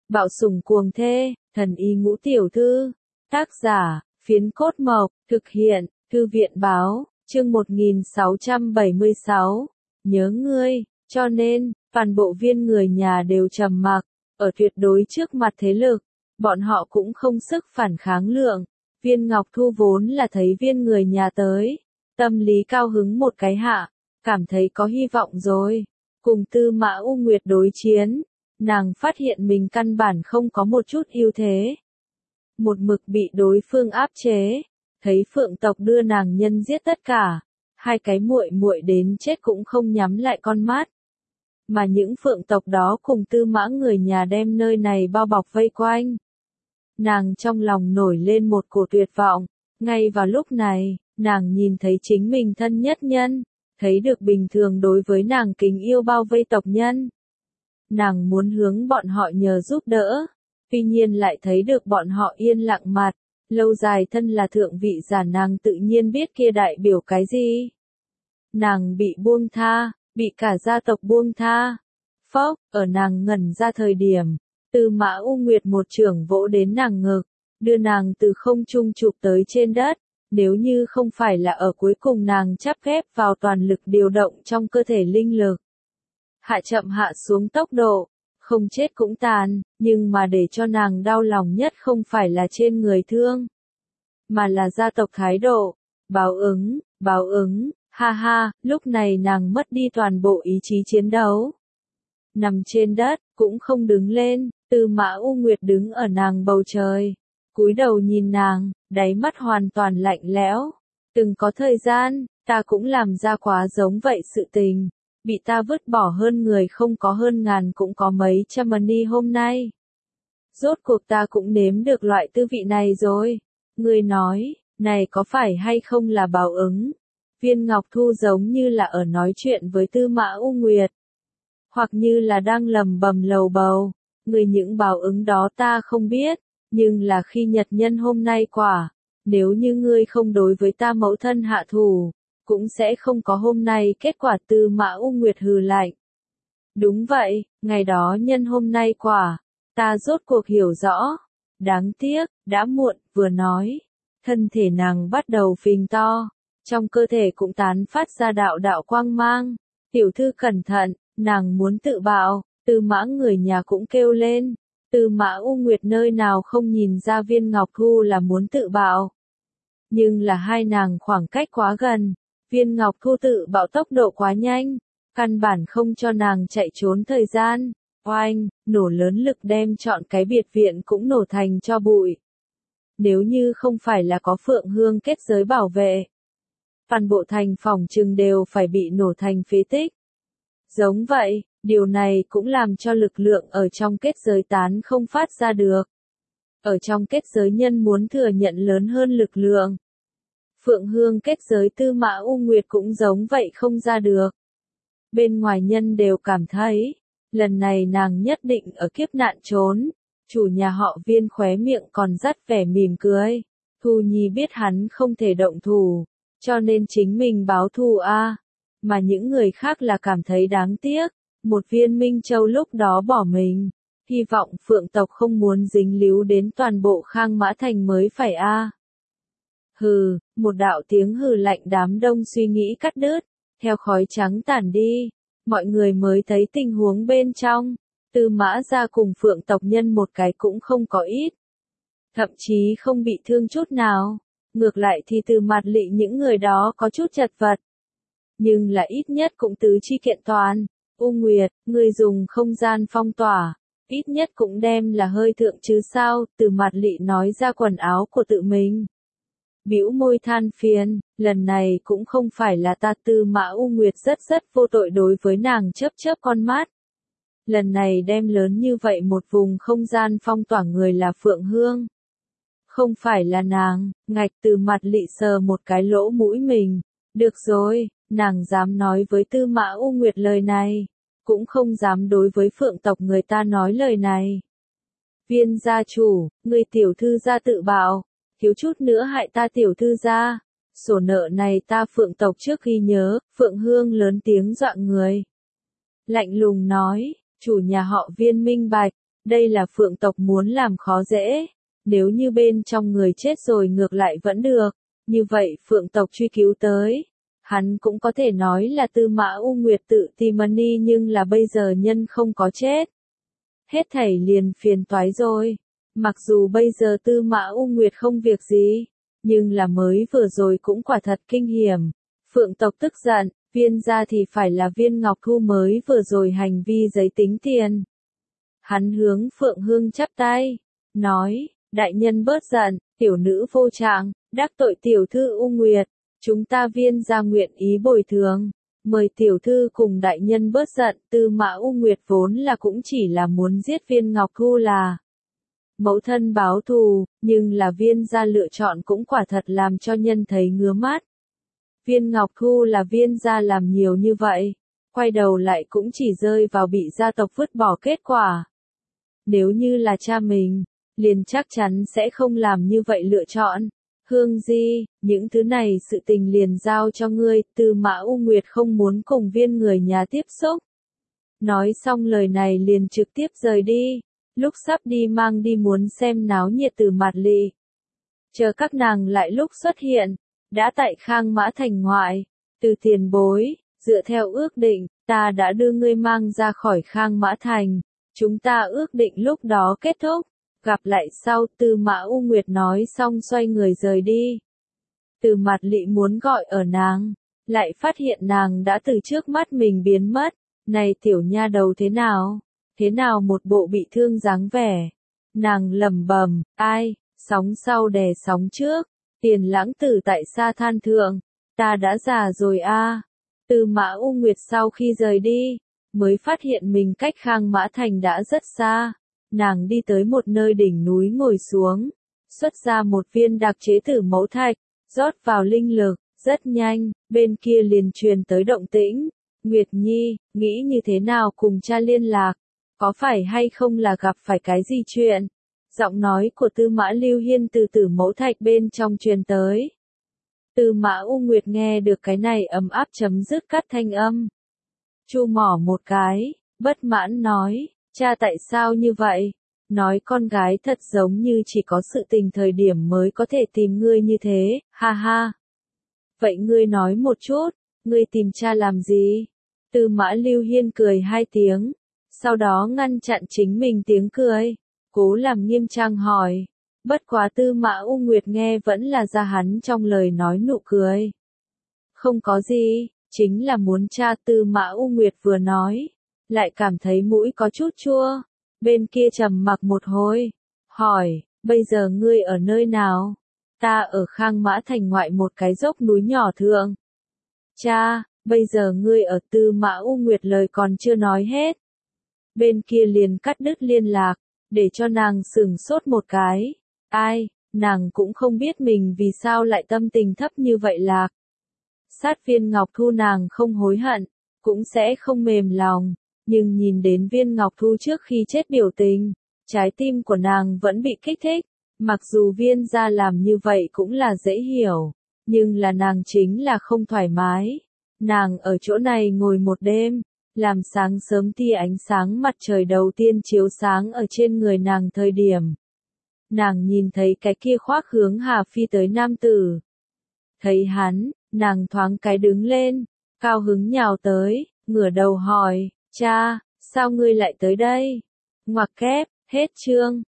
Bạo sủng cuồng thê, thần y ngũ tiểu thư. Tác giả, Phiến Cốt Mộc, thực hiện, Thư viện báo, chương 1676. Nhớ ngươi, cho nên, toàn bộ viên người nhà đều trầm mặc, ở tuyệt đối trước mặt thế lực, bọn họ cũng không sức phản kháng lượng. Viên Ngọc Thu vốn là thấy viên người nhà tới, tâm lý cao hứng một cái hạ, cảm thấy có hy vọng rồi. Cùng Tư Mã U Nguyệt đối chiến, nàng phát hiện mình căn bản không có một chút ưu thế. Một mực bị đối phương áp chế, thấy Phượng tộc đưa nàng nhân giết tất cả, hai cái muội muội đến chết cũng không nhắm lại con mắt. Mà những Phượng tộc đó cùng Tư Mã người nhà đem nơi này bao bọc vây quanh. Nàng trong lòng nổi lên một cổ tuyệt vọng, ngay vào lúc này, nàng nhìn thấy chính mình thân nhất nhân, thấy được bình thường đối với nàng kính yêu bao vây tộc nhân. Nàng muốn hướng bọn họ nhờ giúp đỡ, tuy nhiên lại thấy được bọn họ yên lặng mặt, lâu dài thân là thượng vị giả nàng tự nhiên biết kia đại biểu cái gì. Nàng bị buông tha, bị cả gia tộc buông tha. Phốc, ở nàng ngẩn ra thời điểm, Tư Mã U Nguyệt một chưởng vỗ đến nàng ngực, đưa nàng từ không trung chụp tới trên đất. Nếu như không phải là ở cuối cùng nàng chắp ghép vào toàn lực điều động trong cơ thể linh lực. Hạ chậm hạ xuống tốc độ, không chết cũng tàn, nhưng mà để cho nàng đau lòng nhất không phải là trên người thương, mà là gia tộc thái độ. Báo ứng, ha ha, lúc này nàng mất đi toàn bộ ý chí chiến đấu. Nằm trên đất, cũng không đứng lên, Tư Mã U Nguyệt đứng ở nàng bầu trời, cúi đầu nhìn nàng, đáy mắt hoàn toàn lạnh lẽo. Từng có thời gian, ta cũng làm ra quá giống vậy sự tình, bị ta vứt bỏ hơn người không có hơn ngàn cũng có mấy trăm money hôm nay. Rốt cuộc ta cũng nếm được loại tư vị này rồi. Ngươi nói, này có phải hay không là báo ứng? Viên Ngọc Thu giống như là ở nói chuyện với Tư Mã U Nguyệt, hoặc như là đang lầm bầm lầu bầu. Người những báo ứng đó ta không biết, nhưng là khi nhật nhân hôm nay quả, nếu như ngươi không đối với ta mẫu thân hạ thủ, cũng sẽ không có hôm nay kết quả. Tư Mã U Nguyệt hừ lạnh. Đúng vậy, ngày đó nhân hôm nay quả, ta rốt cuộc hiểu rõ. Đáng tiếc, đã muộn. Vừa nói, thân thể nàng bắt đầu phình to, trong cơ thể cũng tán phát ra đạo đạo quang mang. Tiểu thư cẩn thận, nàng muốn tự bạo. Tư Mã người nhà cũng kêu lên. Tư Mã U Nguyệt nơi nào không nhìn ra Viên Ngọc Thu là muốn tự bạo. Nhưng là hai nàng khoảng cách quá gần, Viên Ngọc Thu tự bạo tốc độ quá nhanh, căn bản không cho nàng chạy trốn thời gian. Oanh, nổ lớn lực đem trọn cái biệt viện cũng nổ thành tro bụi. Nếu như không phải là có Phượng Hương kết giới bảo vệ, toàn bộ thành phòng trừng đều phải bị nổ thành phế tích. Giống vậy, điều này cũng làm cho lực lượng ở trong kết giới tán không phát ra được. Ở trong kết giới nhân muốn thừa nhận lớn hơn lực lượng. Phượng Hương kết giới Tư Mã U Nguyệt cũng giống vậy không ra được. Bên ngoài nhân đều cảm thấy, lần này nàng nhất định ở kiếp nạn trốn. Chủ nhà họ Viên khóe miệng còn dắt vẻ mỉm cười. Thu Nhi biết hắn không thể động thủ, cho nên chính mình báo thù a. Mà những người khác là cảm thấy đáng tiếc. Một viên Minh Châu lúc đó bỏ mình, hy vọng Phượng tộc không muốn dính líu đến toàn bộ Khang Mã Thành mới phải a. Hừ, một đạo tiếng hừ lạnh đám đông suy nghĩ cắt đứt, theo khói trắng tản đi, mọi người mới thấy tình huống bên trong. Tư Mã gia cùng Phượng tộc nhân một cái cũng không có ít, thậm chí không bị thương chút nào, ngược lại thì từ mặt lị những người đó có chút chật vật, nhưng là ít nhất cũng tứ chi kiện toàn. U Nguyệt, người dùng không gian phong tỏa, ít nhất cũng đem là hơi thượng chứ sao. Từ mặt lị nói ra quần áo của tự mình, bĩu môi than phiền, lần này cũng không phải là ta. Tư Mã U Nguyệt rất vô tội đối với nàng chớp con mắt. Lần này đem lớn như vậy một vùng không gian phong tỏa người là Phượng Hương, không phải là nàng. Ngạch, Từ mặt lị sờ một cái lỗ mũi mình. Được rồi, nàng dám nói với Tư Mã U Nguyệt lời này, cũng không dám đối với Phượng tộc người ta nói lời này. Viên gia chủ, người tiểu thư gia tự bạo, thiếu chút nữa hại ta tiểu thư gia. Sổ nợ này ta Phượng tộc trước khi nhớ. Phượng Hương lớn tiếng dọa người, lạnh lùng nói, chủ nhà họ Viên minh bạch, Đây là Phượng tộc muốn làm khó dễ. Nếu như bên trong người chết rồi ngược lại vẫn được, như vậy Phượng tộc truy cứu tới. Hắn cũng có thể nói là Tư Mã U Nguyệt tự tìm money, nhưng là bây giờ nhân không có chết. Hết thảy liền phiền toái rồi. Mặc dù bây giờ Tư Mã U Nguyệt không việc gì, nhưng là mới vừa rồi cũng quả thật kinh hiểm. Phượng tộc tức giận, Viên gia thì phải là Viên Ngọc Thu mới vừa rồi hành vi giấy tính tiền. Hắn hướng Phượng Hương chắp tay, nói, đại nhân bớt giận, tiểu nữ vô trạng, đắc tội tiểu thư U Nguyệt, chúng ta Viên gia nguyện ý bồi thường. Mời tiểu thư cùng đại nhân bớt giận. Tư Mã U Nguyệt vốn là cũng chỉ là muốn giết Viên Ngọc Thu là mẫu thân báo thù, nhưng là Viên gia lựa chọn cũng quả thật làm cho nhân thấy ngứa mắt. Viên Ngọc Thu là Viên gia làm nhiều như vậy, quay đầu lại cũng chỉ rơi vào bị gia tộc vứt bỏ kết quả. Nếu như là cha mình, liền chắc chắn sẽ không làm như vậy lựa chọn. Hương Di, những thứ này sự tình liền giao cho ngươi. Tư Mã U Nguyệt không muốn cùng Viên người nhà tiếp xúc. Nói xong lời này liền trực tiếp rời đi. Lúc sắp đi mang đi muốn xem náo nhiệt Từ Mạt Lị. Chờ các nàng lại lúc xuất hiện, đã tại Khang Mã Thành ngoại. Từ tiền bối, dựa theo ước định, ta đã đưa ngươi mang ra khỏi Khang Mã Thành. Chúng ta ước định lúc đó kết thúc. Gặp lại sau. Tư Mã U Nguyệt nói xong xoay người rời đi. Từ Mạt Lị muốn gọi ở nàng, lại phát hiện nàng đã từ trước mắt mình biến mất. Này tiểu nha đầu thế nào? Thế nào một bộ bị thương dáng vẻ? Nàng lẩm bẩm, ai, sóng sau đè sóng trước. Tiền Lãng Tử tại xa than thượng, ta đã già rồi a. Tư Mã U Nguyệt sau khi rời đi, mới phát hiện mình cách Khang Mã Thành đã rất xa. Nàng đi tới một nơi đỉnh núi ngồi xuống, xuất ra một viên đặc chế tử mẫu thạch, rót vào linh lực, rất nhanh, bên kia liền truyền tới động tĩnh. Nguyệt Nhi, nghĩ như thế nào cùng cha liên lạc? Có phải hay không là gặp phải cái gì chuyện? Giọng nói của Tư Mã Lưu Hiên từ tử mẫu thạch bên trong truyền tới. Tư Mã U Nguyệt nghe được cái này ấm áp chấm dứt cắt thanh âm. Chu mỏ một cái, bất mãn nói, cha tại sao như vậy? Nói con gái thật giống như chỉ có sự tình thời điểm mới có thể tìm ngươi như thế, ha ha. Vậy ngươi nói một chút, ngươi tìm cha làm gì? Tư Mã Lưu Hiên cười hai tiếng, sau đó ngăn chặn chính mình tiếng cười, cố làm nghiêm trang hỏi. Bất quá Tư Mã U Nguyệt nghe vẫn là ra hắn trong lời nói nụ cười. Không có gì, chính là muốn cha. Tư Mã U Nguyệt vừa nói, lại cảm thấy mũi có chút chua. Bên kia trầm mặc một hồi, hỏi, bây giờ ngươi ở nơi nào? Ta ở Khang Mã Thành ngoại một cái dốc núi nhỏ thượng. Cha, bây giờ ngươi ở. Tư Mã U Nguyệt lời còn chưa nói hết. Bên kia liền cắt đứt liên lạc, để cho nàng sửng sốt một cái. Ai, nàng cũng không biết mình vì sao lại tâm tình thấp như vậy lạc. Sát Viên Ngọc Thu nàng không hối hận, cũng sẽ không mềm lòng, nhưng nhìn đến Viên Ngọc Thu trước khi chết biểu tình, trái tim của nàng vẫn bị kích thích. Mặc dù Viên gia làm như vậy cũng là dễ hiểu, nhưng là nàng chính là không thoải mái. Nàng ở chỗ này ngồi một đêm, làm sáng sớm tia ánh sáng mặt trời đầu tiên chiếu sáng ở trên người nàng thời điểm. Nàng nhìn thấy cái kia khoác hướng Hà Phi tới nam tử. Thấy hắn, nàng thoáng cái đứng lên, cao hứng nhào tới, ngửa đầu hỏi, cha, sao ngươi lại tới đây? Ngoặc kép, hết chương.